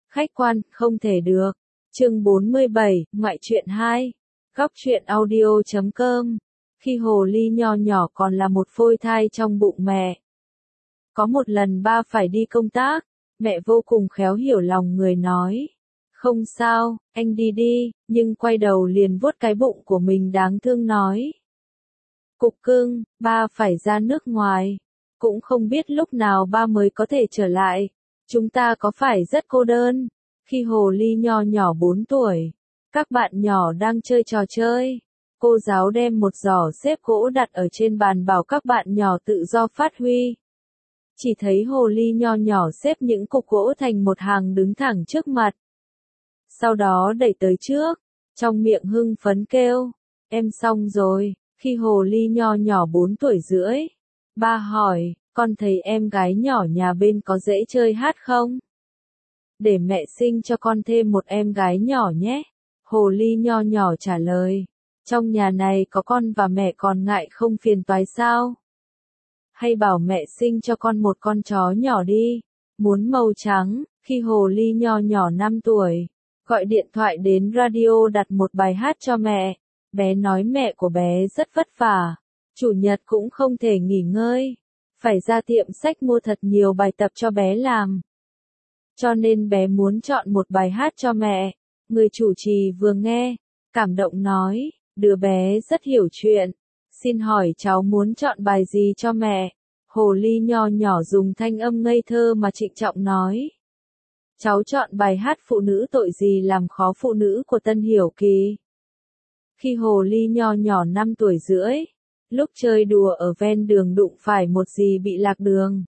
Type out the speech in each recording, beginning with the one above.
Khách quan, không thể được. Chương 47, ngoại truyện 2. Góc truyện audio.com. Khi hồ ly nho nhỏ còn là một phôi thai trong bụng mẹ. Có một lần ba phải đi công tác, mẹ vô cùng khéo hiểu lòng người nói. Không sao, anh đi đi, nhưng quay đầu liền vuốt cái bụng của mình đáng thương nói. Cục cưng, ba phải ra nước ngoài. Cũng không biết lúc nào ba mới có thể trở lại. Chúng ta có phải rất cô đơn? Khi hồ ly nho nhỏ 4 tuổi, các bạn nhỏ đang chơi trò chơi. Cô giáo đem một giỏ xếp gỗ đặt ở trên bàn bảo các bạn nhỏ tự do phát huy. Chỉ thấy hồ ly nho nhỏ xếp những cục gỗ thành một hàng đứng thẳng trước mặt. Sau đó đẩy tới trước, trong miệng hưng phấn kêu, em xong rồi. Khi hồ ly nho nhỏ 4 tuổi rưỡi, ba hỏi, con thấy em gái nhỏ nhà bên có dễ chơi hát không? Để mẹ sinh cho con thêm một em gái nhỏ nhé. Hồ ly nho nhỏ trả lời, trong nhà này có con và mẹ còn ngại không phiền toái sao? Hay bảo mẹ sinh cho con một con chó nhỏ đi, muốn màu trắng. Khi hồ ly nho nhỏ 5 tuổi, gọi điện thoại đến radio đặt một bài hát cho mẹ. Bé nói mẹ của bé rất vất vả, chủ nhật cũng không thể nghỉ ngơi, phải ra tiệm sách mua thật nhiều bài tập cho bé làm. Cho nên bé muốn chọn một bài hát cho mẹ. Người chủ trì vừa nghe, cảm động nói, đứa bé rất hiểu chuyện. Xin hỏi cháu muốn chọn bài gì cho mẹ? Hồ ly nho nhỏ dùng thanh âm ngây thơ mà trịnh trọng nói. Cháu chọn bài hát Phụ nữ tội gì làm khó phụ nữ của Tân Hiểu Kỳ. Khi hồ ly nho nhỏ 5 tuổi rưỡi, lúc chơi đùa ở ven đường đụng phải một dì bị lạc đường.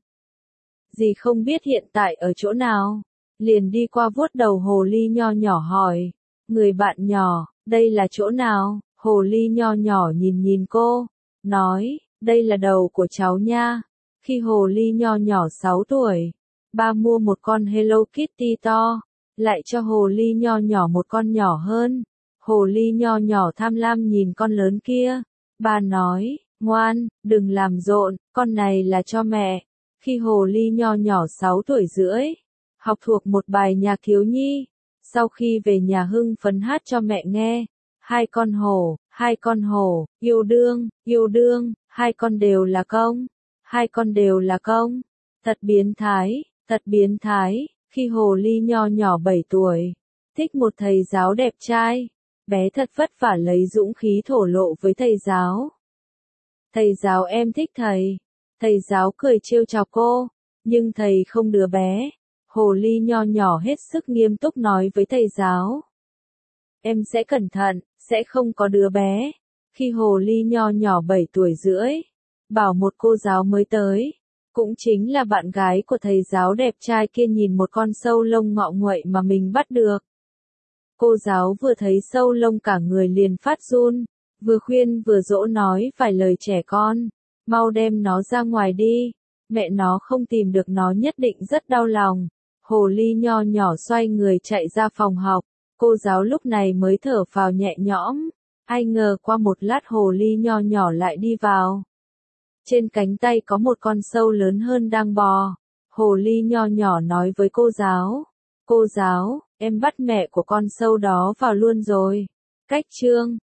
Dì không biết hiện tại ở chỗ nào, liền đi qua vuốt đầu hồ ly nho nhỏ hỏi, người bạn nhỏ, đây là chỗ nào? Hồ ly nho nhỏ nhìn nhìn cô, nói, đây là đầu của cháu nha. Khi hồ ly nho nhỏ 6 tuổi, ba mua một con Hello Kitty to, lại cho hồ ly nho nhỏ một con nhỏ hơn. Hồ ly nho nhỏ tham lam nhìn con lớn kia. Ba nói, ngoan, đừng làm rộn, con này là cho mẹ. Khi hồ ly nho nhỏ 6 tuổi rưỡi, học thuộc một bài nhạc thiếu nhi. Sau khi về nhà hưng phấn hát cho mẹ nghe. Hai con hổ, yêu đương, hai con đều là công. Hai con đều là công. Thật biến thái. Khi hồ ly nho nhỏ 7 tuổi, thích một thầy giáo đẹp trai. Bé thật vất vả lấy dũng khí thổ lộ với thầy giáo. Thầy giáo em thích thầy. Thầy giáo cười trêu chọc cô, nhưng thầy không đứa bé. Hồ ly nho nhỏ hết sức nghiêm túc nói với thầy giáo. Em sẽ cẩn thận, sẽ không có đứa bé. Khi hồ ly nho nhỏ 7 tuổi rưỡi, bảo một cô giáo mới tới, cũng chính là bạn gái của thầy giáo đẹp trai kia nhìn một con sâu lông ngọ nguậy mà mình bắt được. Cô giáo vừa thấy sâu lông cả người liền phát run, vừa khuyên vừa dỗ nói vài lời trẻ con, mau đem nó ra ngoài đi, mẹ nó không tìm được nó nhất định rất đau lòng. Hồ ly nho nhỏ xoay người chạy ra phòng học, cô giáo lúc này mới thở phào nhẹ nhõm, ai ngờ qua một lát hồ ly nho nhỏ lại đi vào. Trên cánh tay có một con sâu lớn hơn đang bò. Hồ ly nho nhỏ nói với cô giáo, em bắt mẹ của con sâu đó vào luôn rồi. Cách chương